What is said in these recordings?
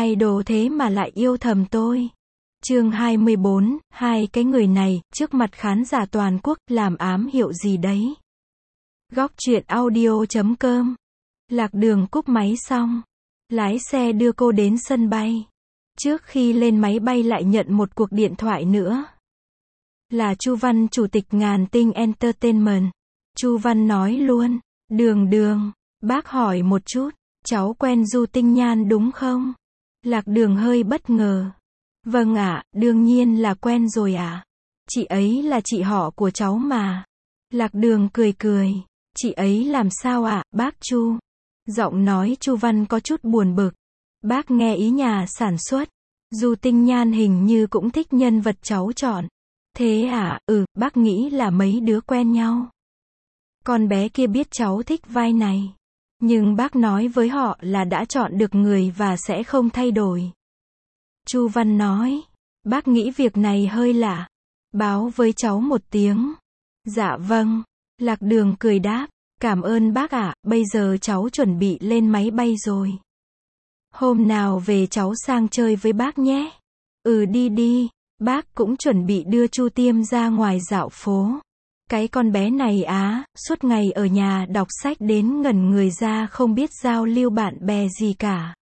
idol thế mà lại yêu thầm tôi. Chương 24, hai cái người này, trước mặt khán giả toàn quốc, làm ám hiệu gì đấy? Góc truyện audio.com. Lạc Đường cúp máy xong, lái xe đưa cô đến sân bay. Trước khi lên máy bay lại nhận một cuộc điện thoại nữa. Là Chu Văn, chủ tịch Ngàn Tinh Entertainment. Chu Văn nói luôn, Đường, bác hỏi một chút, cháu quen Du Tinh Nhan đúng không? Lạc Đường hơi bất ngờ. Vâng ạ, đương nhiên là quen rồi ạ. Chị ấy là chị họ của cháu mà. Lạc Đường cười. Chị ấy làm sao ạ, bác Chu? Giọng nói Chu Văn có chút buồn bực. Bác nghe ý nhà sản xuất. Du Tinh Nhan hình như cũng thích nhân vật cháu chọn. Thế à, bác nghĩ là mấy đứa quen nhau. Con bé kia biết cháu thích vai này. Nhưng bác nói với họ là đã chọn được người và sẽ không thay đổi. Chu Văn nói, bác nghĩ việc này hơi lạ. Báo với cháu một tiếng. Dạ vâng. Lạc Đường cười đáp, cảm ơn bác ạ, bây giờ cháu chuẩn bị lên máy bay rồi. Hôm nào về cháu sang chơi với bác nhé. Đi, bác cũng chuẩn bị đưa Chu Tiêm ra ngoài dạo phố. Cái con bé này suốt ngày ở nhà đọc sách đến ngẩn người ra không biết giao lưu bạn bè gì cả.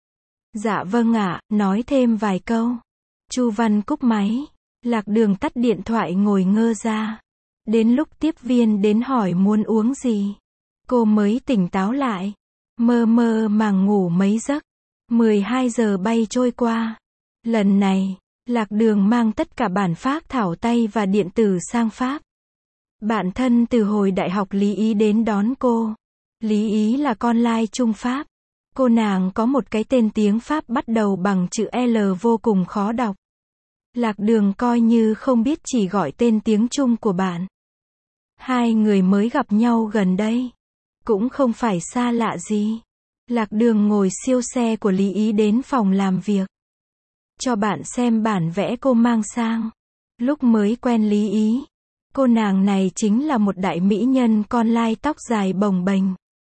Dạ vâng ạ, nói thêm vài câu. Chu Văn cúp máy. Lạc Đường tắt điện thoại ngồi ngơ ra. Đến lúc tiếp viên đến hỏi muốn uống gì, cô mới tỉnh táo lại. Mơ màng ngủ mấy giấc. 12 giờ bay trôi qua. Lần này, Lạc Đường mang tất cả bản phác thảo tay và điện tử sang Pháp. Bạn thân từ hồi đại học Lý Ý đến đón cô. Lý Ý là con lai Trung Pháp. Cô nàng có một cái tên tiếng Pháp bắt đầu bằng chữ L vô cùng khó đọc. Lạc Đường coi như không biết, chỉ gọi tên tiếng Trung của bạn. Hai người mới gặp nhau gần đây. Cũng không phải xa lạ gì. Lạc Đường ngồi siêu xe của Lý Ý đến phòng làm việc. Cho bạn xem bản vẽ cô mang sang. Lúc mới quen Lý Ý, cô nàng này chính là một đại mỹ nhân con lai tóc dài bồng bềnh.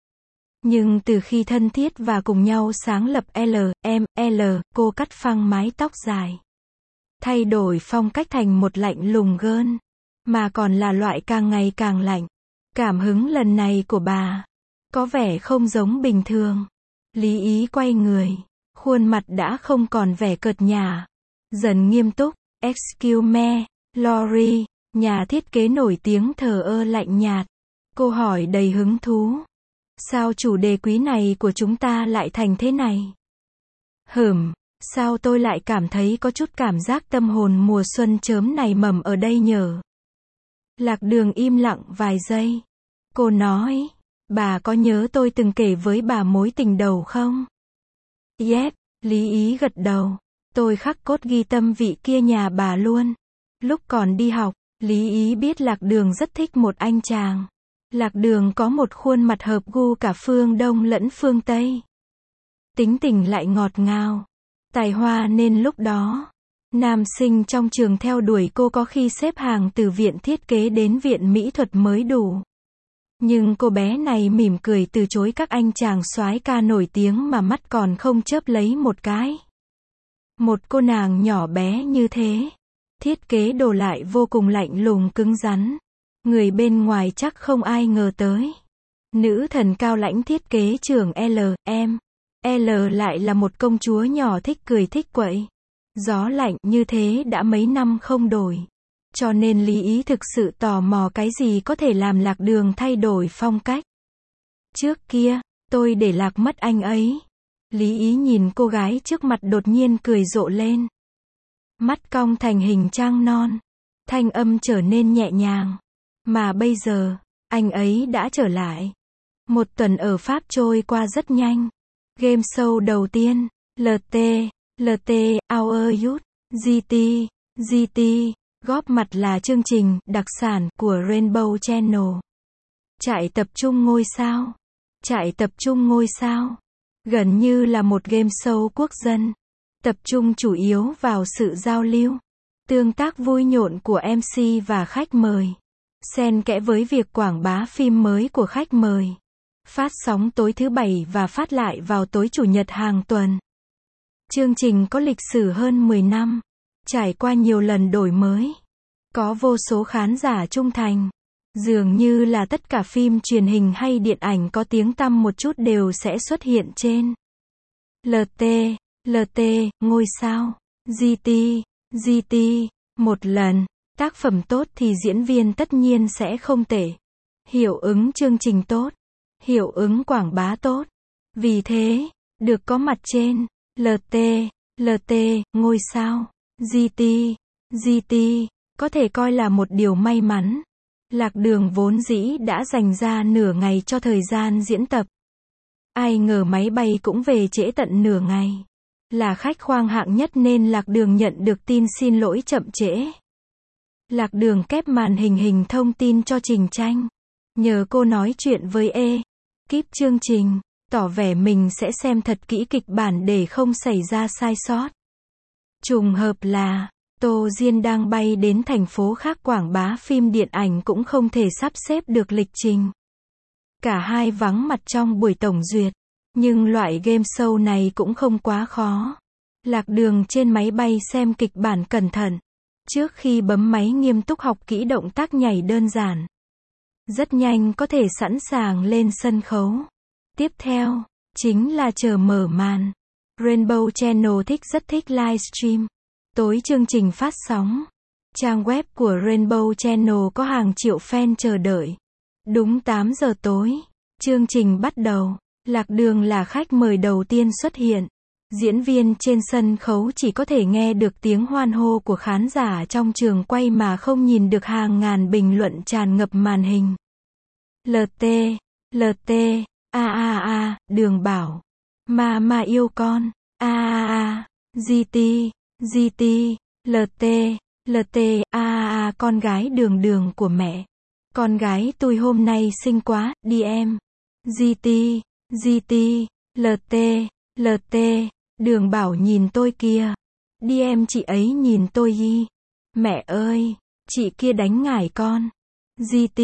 Nhưng từ khi thân thiết và cùng nhau sáng lập LML, cô cắt phăng mái tóc dài. Thay đổi phong cách thành một lạnh lùng gơn. Mà còn là loại càng ngày càng lạnh. Cảm hứng lần này của bà có vẻ không giống bình thường. Lý Ý quay người. Khuôn mặt đã không còn vẻ cợt nhả. Dần nghiêm túc. Excuse me, Lori. Nhà thiết kế nổi tiếng thờ ơ lạnh nhạt. Cô hỏi đầy hứng thú. Sao chủ đề quý này của chúng ta lại thành thế này? Sao tôi lại cảm thấy có chút cảm giác tâm hồn mùa xuân chớm này mầm ở đây nhở? Lạc Đường im lặng vài giây. Cô nói, bà có nhớ tôi từng kể với bà mối tình đầu không? Yep, Lý Ý gật đầu. Tôi khắc cốt ghi tâm vị kia nhà bà luôn. Lúc còn đi học, Lý Ý biết Lạc Đường rất thích một anh chàng. Lạc Đường có một khuôn mặt hợp gu cả phương Đông lẫn phương Tây. Tính tình lại ngọt ngào, tài hoa nên lúc đó, nam sinh trong trường theo đuổi cô có khi xếp hàng từ viện thiết kế đến viện mỹ thuật mới đủ. Nhưng cô bé này mỉm cười từ chối các anh chàng soái ca nổi tiếng mà mắt còn không chớp lấy một cái. Một cô nàng nhỏ bé như thế, thiết kế đồ lại vô cùng lạnh lùng cứng rắn. Người bên ngoài chắc không ai ngờ tới. Nữ thần cao lãnh thiết kế trường L lại là một công chúa nhỏ thích cười thích quậy. Gió lạnh như thế đã mấy năm không đổi. Cho nên Lý Ý thực sự tò mò cái gì có thể làm Lạc Đường thay đổi phong cách. Trước kia, tôi để lạc mất anh ấy. Lý Ý nhìn cô gái trước mặt đột nhiên cười rộ lên. Mắt cong thành hình trang non. Thanh âm trở nên nhẹ nhàng. Mà bây giờ, anh ấy đã trở lại. Một tuần ở Pháp trôi qua rất nhanh. Game show đầu tiên, LT, Our Youth, GT, góp mặt là chương trình đặc sản của Rainbow Channel. Trại tập trung ngôi sao. Gần như là một game show quốc dân. Tập trung chủ yếu vào sự giao lưu, tương tác vui nhộn của MC và khách mời. Xen kẽ với việc quảng bá phim mới của khách mời. Phát sóng tối thứ Bảy và phát lại vào tối Chủ nhật hàng tuần. Chương trình có lịch sử hơn 10 năm, trải qua nhiều lần đổi mới, có vô số khán giả trung thành. Dường như là tất cả phim truyền hình hay điện ảnh có tiếng tăm một chút đều sẽ xuất hiện trên LT, ngôi sao, GT. Một lần, tác phẩm tốt thì diễn viên tất nhiên sẽ không tệ. Hiệu ứng chương trình tốt, hiệu ứng quảng bá tốt. Vì thế, được có mặt trên LT, ngôi sao, GT, có thể coi là một điều may mắn. Lạc Đường vốn dĩ đã dành ra nửa ngày cho thời gian diễn tập. Ai ngờ máy bay cũng về trễ tận nửa ngày. Là khách khoang hạng nhất nên Lạc Đường nhận được tin xin lỗi chậm trễ. Lạc Đường kép màn hình thông tin cho Trình Tranh. Nhờ cô nói chuyện với ekip chương trình, tỏ vẻ mình sẽ xem thật kỹ kịch bản để không xảy ra sai sót. Trùng hợp là Tô Diên đang bay đến thành phố khác quảng bá phim điện ảnh cũng không thể sắp xếp được lịch trình. Cả hai vắng mặt trong buổi tổng duyệt. Nhưng loại game show này cũng không quá khó. Lạc Đường trên máy bay xem kịch bản cẩn thận. Trước khi bấm máy nghiêm túc học kỹ động tác nhảy đơn giản. Rất nhanh có thể sẵn sàng lên sân khấu. Tiếp theo, chính là chờ mở màn. Rainbow Channel rất thích livestream. Tối chương trình phát sóng. Trang web của Rainbow Channel có hàng triệu fan chờ đợi. Đúng 8 giờ tối, chương trình bắt đầu. Lạc Đường là khách mời đầu tiên xuất hiện. Diễn viên trên sân khấu chỉ có thể nghe được tiếng hoan hô của khán giả trong trường quay mà không nhìn được hàng ngàn bình luận tràn ngập màn hình. LT, Đường bảo. Mà yêu con. GT, LT, con gái Đường của mẹ. Con gái tôi hôm nay xinh quá, đi em. GT, LT, Đường bảo nhìn tôi kìa. Đi em, chị ấy nhìn tôi y. Mẹ ơi, chị kia đánh ngải con. GT,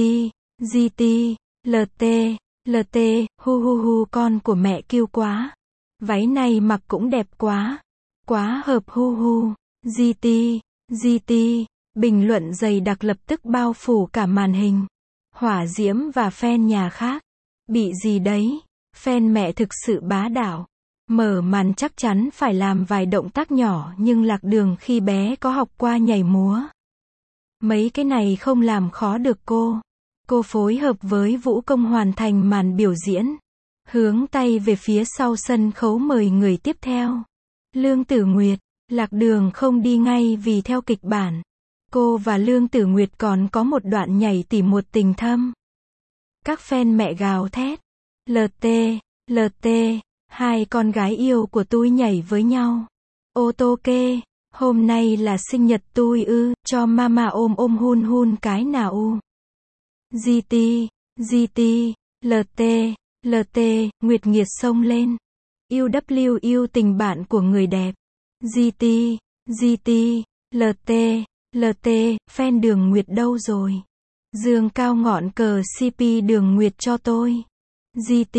LT, hu con của mẹ kêu quá. Váy này mặc cũng đẹp quá. Quá hợp hu. GT, bình luận dày đặc lập tức bao phủ cả màn hình. Hỏa Diễm và fan nhà khác. Bị gì đấy? Fan mẹ thực sự bá đạo. Mở màn chắc chắn phải làm vài động tác nhỏ nhưng Lạc Đường khi bé có học qua nhảy múa. Mấy cái này không làm khó được cô. Cô phối hợp với vũ công hoàn thành màn biểu diễn. Hướng tay về phía sau sân khấu mời người tiếp theo. Lương Tử Nguyệt. Lạc Đường không đi ngay vì theo kịch bản. Cô và Lương Tử Nguyệt còn có một đoạn nhảy tỉ muội tình thâm. Các fan mẹ gào thét. LT, hai con gái yêu của tôi nhảy với nhau. Ô tô kê, hôm nay là sinh nhật tôi ư, cho mama ôm hun cái nào u. GT, LT, Nguyệt Nghiệt xông lên. UW tình bạn của người đẹp. GT, LT, fan Đường Nguyệt đâu rồi? Dương cao ngọn cờ CP Đường Nguyệt cho tôi. GT,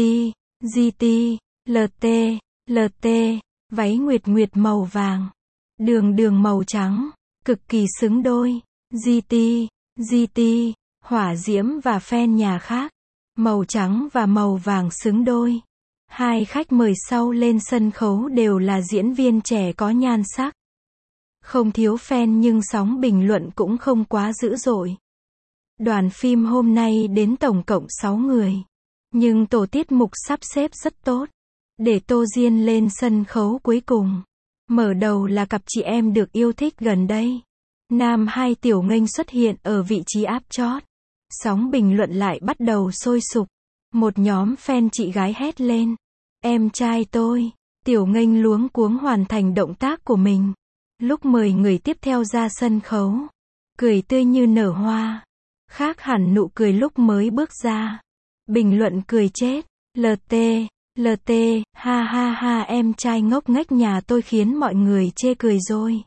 LT, váy Nguyệt màu vàng. Đường màu trắng. Cực kỳ xứng đôi. GT, Hỏa Diễm và fan nhà khác. Màu trắng và màu vàng xứng đôi. Hai khách mời sau lên sân khấu đều là diễn viên trẻ có nhan sắc. Không thiếu fan nhưng sóng bình luận cũng không quá dữ dội. Đoàn phim hôm nay đến tổng cộng 6 người. Nhưng tổ tiết mục sắp xếp rất tốt. Để Tô Diên lên sân khấu cuối cùng. Mở đầu là cặp chị em được yêu thích gần đây. Nam 2 Tiểu Nghênh xuất hiện ở vị trí áp chót. Sóng bình luận lại bắt đầu sôi sục. Một nhóm fan chị gái hét lên. Em trai tôi. Tiểu Nghênh luống cuống hoàn thành động tác của mình. Lúc mời người tiếp theo ra sân khấu. Cười tươi như nở hoa. Khác hẳn nụ cười lúc mới bước ra. Bình luận cười chết. LT, ha em trai ngốc nghếch nhà tôi khiến mọi người chê cười rồi.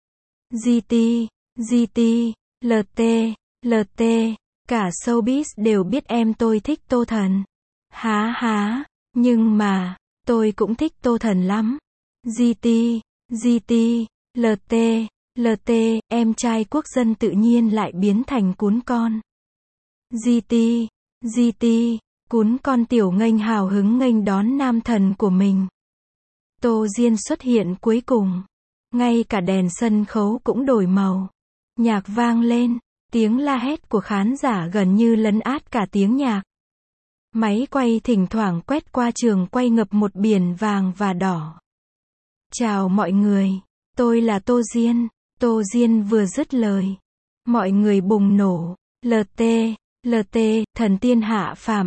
GT, LT, cả showbiz đều biết em tôi thích Tô Thần. Nhưng mà, tôi cũng thích Tô Thần lắm. GT, GT, LT, LT, em trai quốc dân tự nhiên lại biến thành cún con. GT, GT, cún con tiểu nghênh hào hứng nghênh đón nam thần của mình. Tô Diên xuất hiện cuối cùng. Ngay cả đèn sân khấu cũng đổi màu. Nhạc vang lên, tiếng la hét của khán giả gần như lấn át cả tiếng nhạc. Máy quay thỉnh thoảng quét qua trường quay ngập một biển vàng và đỏ. Chào mọi người, tôi là Tô Diên. Tô Diên vừa dứt lời. Mọi người bùng nổ. LT, LT, thần tiên hạ phàm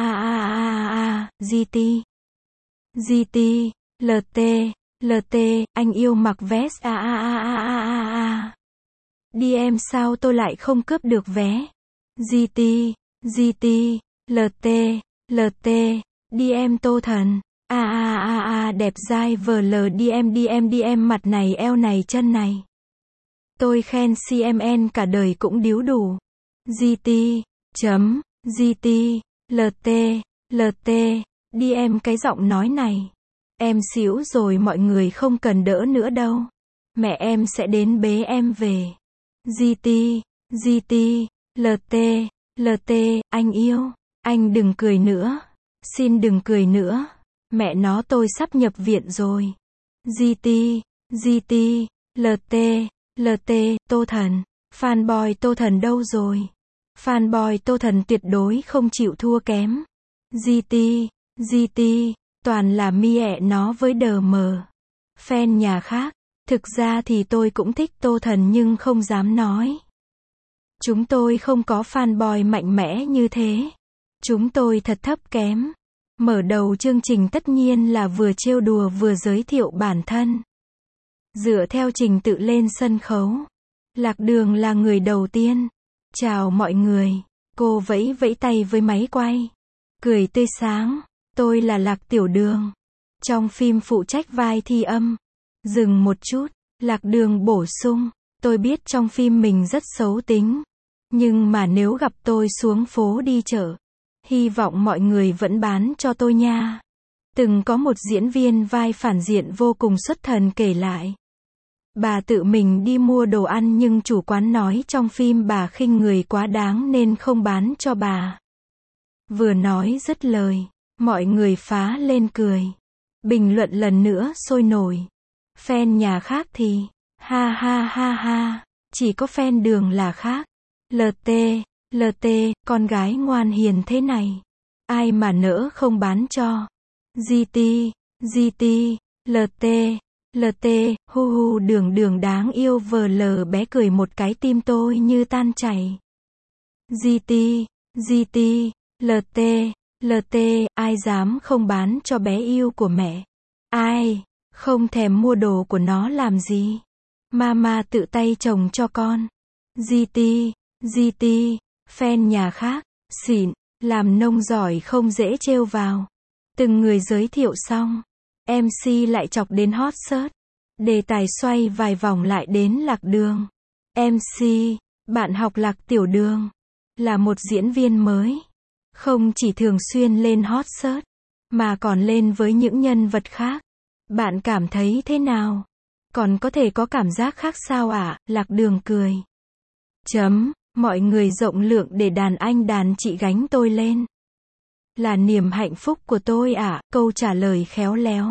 GT. GT, LT, LT, anh yêu mặc vest DM sao tôi lại không cướp được vé. GT, GT, LT, LT, DM Tô Thần. Đẹp dai VL DM mặt này eo này chân này. Tôi khen CMN cả đời cũng điếu đủ. GT, chấm, GT, LT, LT, DM cái giọng nói này. Em xỉu rồi mọi người không cần đỡ nữa đâu. Mẹ em sẽ đến bế em về. GT, GT, LT, LT, anh yêu. Anh đừng cười nữa. Xin đừng cười nữa. Mẹ nó tôi sắp nhập viện rồi. GT, GT, LT, LT, Tô Thần. Fanboy Tô Thần đâu rồi? Fanboy Tô Thần tuyệt đối không chịu thua kém. GT, GT, toàn là mi ẹ nó với đờ mờ. Fan nhà khác. Thực ra thì tôi cũng thích Tô Thần nhưng không dám nói. Chúng tôi không có fanboy mạnh mẽ như thế. Chúng tôi thật thấp kém. Mở đầu chương trình tất nhiên là vừa trêu đùa vừa giới thiệu bản thân. Dựa theo trình tự lên sân khấu. Lạc Đường là người đầu tiên. Chào mọi người. Cô vẫy vẫy tay với máy quay. Cười tươi sáng. Tôi là Lạc Tiểu Đường. Trong phim phụ trách vai thi âm. Dừng một chút. Lạc Đường bổ sung. Tôi biết trong phim mình rất xấu tính. Nhưng mà nếu gặp tôi xuống phố đi chợ. Hy vọng mọi người vẫn bán cho tôi nha. Từng có một diễn viên vai phản diện vô cùng xuất thần kể lại. Bà tự mình đi mua đồ ăn nhưng chủ quán nói trong phim bà khinh người quá đáng nên không bán cho bà. Vừa nói dứt lời, mọi người phá lên cười. Bình luận lần nữa sôi nổi. Fan nhà khác thì, ha ha ha ha, chỉ có fan Đường là khác. LT, LT, con gái ngoan hiền thế này. Ai mà nỡ không bán cho. GT, GT, LT, LT, hu Đường Đường đáng yêu VL bé cười một cái tim tôi như tan chảy. GT, GT, LT, LT, ai dám không bán cho bé yêu của mẹ. Ai, không thèm mua đồ của nó làm gì. Mama tự tay trồng cho con. GT, GT, fan nhà khác, xịn, làm nông giỏi không dễ trêu vào. Từng người giới thiệu xong, MC lại chọc đến hot search. Đề tài xoay vài vòng lại đến Lạc Đường. MC, bạn học Lạc Tiểu Đường, là một diễn viên mới. Không chỉ thường xuyên lên hot search, mà còn lên với những nhân vật khác. Bạn cảm thấy thế nào? Còn có thể có cảm giác khác sao ạ? Lạc Đường cười. Chấm, mọi người rộng lượng để đàn anh đàn chị gánh tôi lên. Là niềm hạnh phúc của tôi ạ, câu trả lời khéo léo.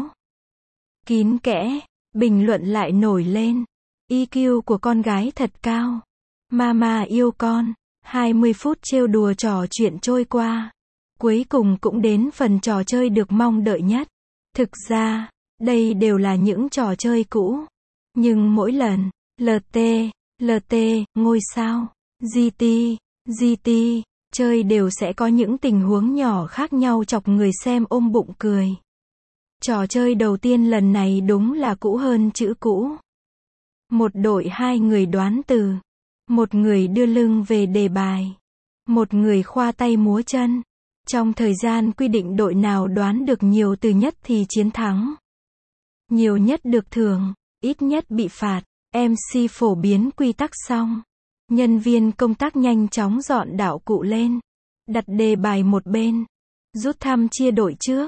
Kín kẽ, bình luận lại nổi lên. EQ của con gái thật cao. Mama yêu con. 20 phút trêu đùa trò chuyện trôi qua. Cuối cùng cũng đến phần trò chơi được mong đợi nhất. Thực ra, đây đều là những trò chơi cũ. Nhưng mỗi lần, LT, LT, ngôi sao, GT, GT, chơi đều sẽ có những tình huống nhỏ khác nhau chọc người xem ôm bụng cười. Trò chơi đầu tiên lần này đúng là cũ hơn chữ cũ. Một đội hai người đoán từ. Một người đưa lưng về đề bài. Một người khoa tay múa chân. Trong thời gian quy định đội nào đoán được nhiều từ nhất thì chiến thắng. Nhiều nhất được thưởng, ít nhất bị phạt. MC phổ biến quy tắc xong. Nhân viên công tác nhanh chóng dọn đạo cụ lên. Đặt đề bài một bên. Rút thăm chia đội trước.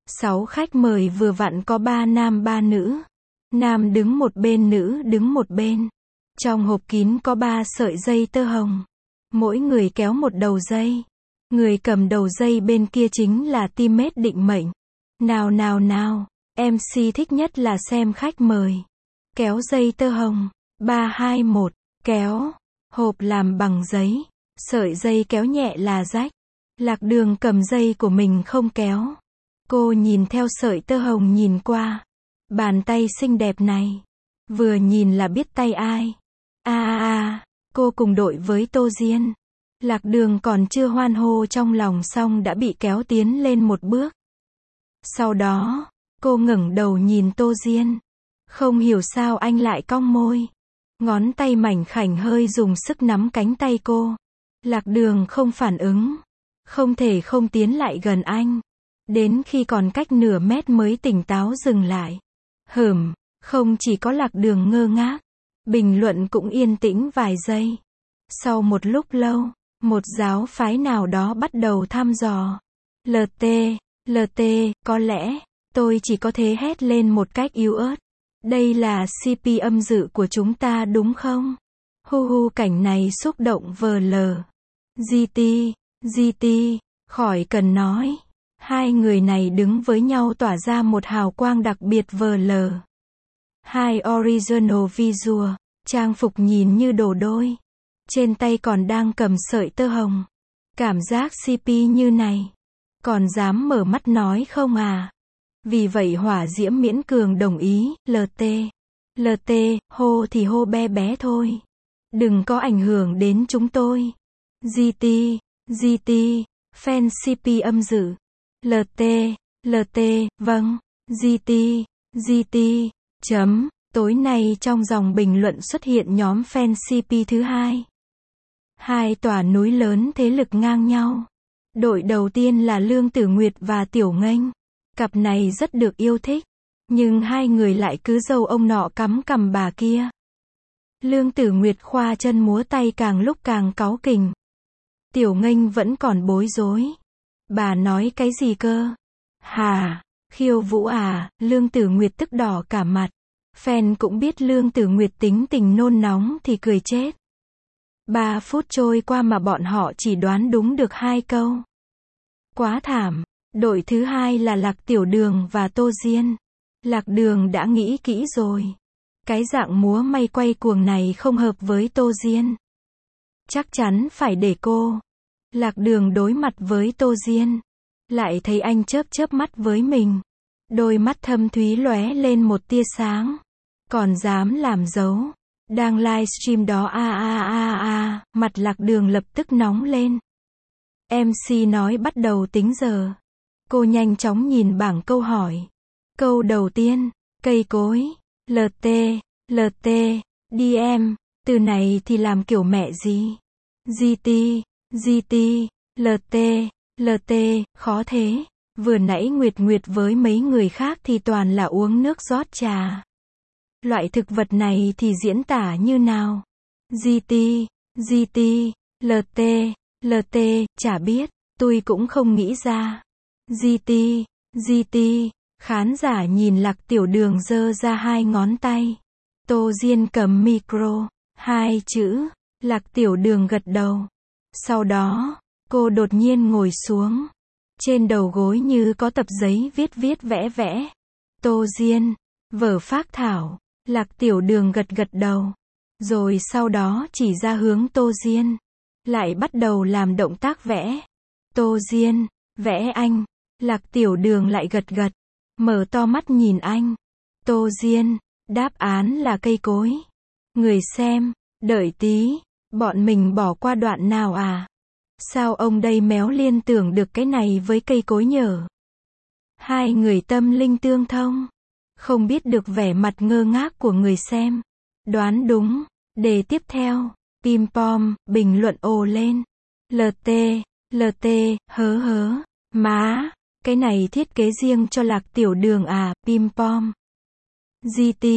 6 khách mời vừa vặn có 3 nam 3 nữ. Nam đứng một bên, nữ đứng một bên. Trong hộp kín có 3 sợi dây tơ hồng. Mỗi người kéo một đầu dây. Người cầm đầu dây bên kia chính là teammate định mệnh. Nào nào nào, MC thích nhất là xem khách mời. Kéo dây tơ hồng. 3, 2, 1, kéo. Hộp làm bằng giấy. Sợi dây kéo nhẹ là rách. Lạc Đường cầm dây của mình không kéo. Cô nhìn theo sợi tơ hồng nhìn qua. Bàn tay xinh đẹp này. Vừa nhìn là biết tay ai. Cô cùng đội với Tô Diên. Lạc Đường còn chưa hoan hô trong lòng xong đã bị kéo tiến lên một bước. Sau đó, cô ngẩng đầu nhìn Tô Diên. Không hiểu sao anh lại cong môi. Ngón tay mảnh khảnh hơi dùng sức nắm cánh tay cô. Lạc Đường không phản ứng. Không thể không tiến lại gần anh. Đến khi còn cách nửa mét mới tỉnh táo dừng lại. Không chỉ có Lạc Đường ngơ ngác. Bình luận cũng yên tĩnh vài giây. Sau một lúc lâu, một giáo phái nào đó bắt đầu thăm dò. LT, có lẽ, tôi chỉ có thể hét lên một cách yếu ớt. Đây là CP âm dự của chúng ta đúng không? Cảnh này xúc động VL. GT, khỏi cần nói. Hai người này đứng với nhau tỏa ra một hào quang đặc biệt VL. Hai original visual, trang phục nhìn như đồ đôi. Trên tay còn đang cầm sợi tơ hồng. Cảm giác CP như này. Còn dám mở mắt nói không à? Vì vậy Hỏa Diễm miễn cường đồng ý, LT, hô thì hô bé bé thôi. Đừng có ảnh hưởng đến chúng tôi. GT, fan CP âm dự. LT, vâng, GT, tối nay trong dòng bình luận xuất hiện nhóm fan CP thứ hai. Hai tòa núi lớn thế lực ngang nhau. Đội đầu tiên là Lương Tử Nguyệt và Tiểu Nghênh. Cặp này rất được yêu thích. Nhưng hai người lại cứ dâu ông nọ cắm cằm bà kia. Lương Tử Nguyệt khoa chân múa tay càng lúc càng cáu kỉnh. Tiểu Nghênh vẫn còn bối rối. Bà nói cái gì cơ? Hà, khiêu vũ à? Lương Tử Nguyệt tức đỏ cả mặt. Fan cũng biết Lương Tử Nguyệt tính tình nôn nóng thì cười chết. 3 phút trôi qua mà bọn họ chỉ đoán đúng được 2 câu. Quá thảm. Đội thứ hai là Lạc Tiểu Đường và Tô Diên. Lạc Đường đã nghĩ kỹ rồi. Cái dạng múa may quay cuồng này không hợp với Tô Diên. Chắc chắn phải để cô. Lạc Đường đối mặt với Tô Diên. Lại thấy anh chớp chớp mắt với mình. Đôi mắt thâm thúy lóe lên một tia sáng. Còn dám làm dấu. Đang livestream đó mặt Lạc Đường lập tức nóng lên. MC nói bắt đầu tính giờ. Cô nhanh chóng nhìn bảng câu hỏi. Câu đầu tiên, cây cối, LT, DM, từ này thì làm kiểu mẹ gì? GT, LT, khó thế. Vừa nãy Nguyệt với mấy người khác thì toàn là uống nước rót trà. Loại thực vật này thì diễn tả như nào? GT, LT, chả biết, tôi cũng không nghĩ ra. GT, khán giả nhìn Lạc Tiểu Đường giơ ra 2 ngón tay. Tô Diên cầm micro, 2 chữ, Lạc Tiểu Đường gật đầu. Sau đó, cô đột nhiên ngồi xuống. Trên đầu gối như có tập giấy viết vẽ. Tô Diên, vở phác thảo, Lạc Tiểu Đường gật đầu. Rồi sau đó chỉ ra hướng Tô Diên. Lại bắt đầu làm động tác vẽ. Tô Diên, vẽ anh. Lạc Tiểu Đường lại gật, mở to mắt nhìn anh. Tô Diên, đáp án là cây cối. Người xem, đợi tí, bọn mình bỏ qua đoạn nào à? Sao ông đây méo liên tưởng được cái này với cây cối nhở? Hai người tâm linh tương thông. Không biết được vẻ mặt ngơ ngác của người xem. Đoán đúng. Đề tiếp theo, Pim Pom, bình luận ồ lên. LT, hớ, má, cái này thiết kế riêng cho Lạc Tiểu Đường à, Pim Pom. GT,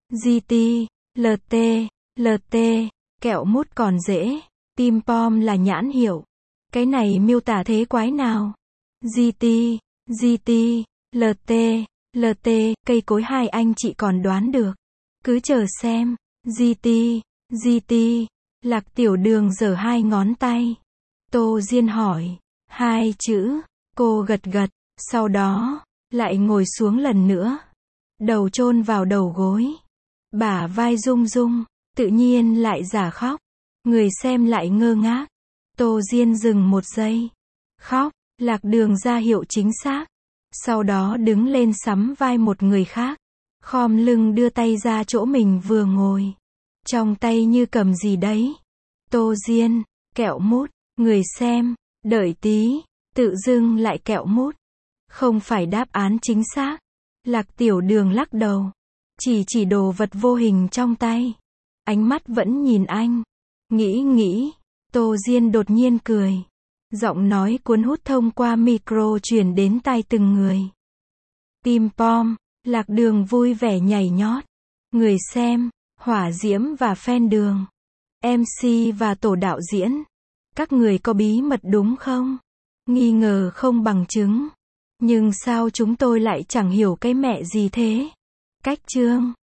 LT, kẹo mút còn dễ, Pim Pom là nhãn hiệu. Cái này miêu tả thế quái nào? GT, LT, LT, cây cối hai anh chị còn đoán được. Cứ chờ xem. GT, GT. Lạc Tiểu Đường giở hai ngón tay. Tô Diên hỏi. Hai chữ. Cô gật gật. Sau đó, lại ngồi xuống lần nữa. Đầu chôn vào đầu gối. Bả vai rung rung. Tự nhiên lại giả khóc. Người xem lại ngơ ngác. Tô Diên dừng một giây. Khóc. Lạc Đường ra hiệu chính xác. Sau đó đứng lên sắm vai một người khác. Khom lưng đưa tay ra chỗ mình vừa ngồi. Trong tay như cầm gì đấy. Tô Diên, kẹo mút. Người xem, đợi tí. Tự dưng lại kẹo mút. Không phải đáp án chính xác. Lạc Tiểu Đường lắc đầu. Chỉ đồ vật vô hình trong tay. Ánh mắt vẫn nhìn anh. Nghĩ. Tô Diên đột nhiên cười. Giọng nói cuốn hút thông qua micro truyền đến tai từng người. Tim pom, Lạc Đường vui vẻ nhảy nhót. Người xem, Hỏa Diễm và fan Đường. MC và tổ đạo diễn. Các người có bí mật đúng không? Nghi ngờ không bằng chứng. Nhưng sao chúng tôi lại chẳng hiểu cái mẹ gì thế? Cách chương.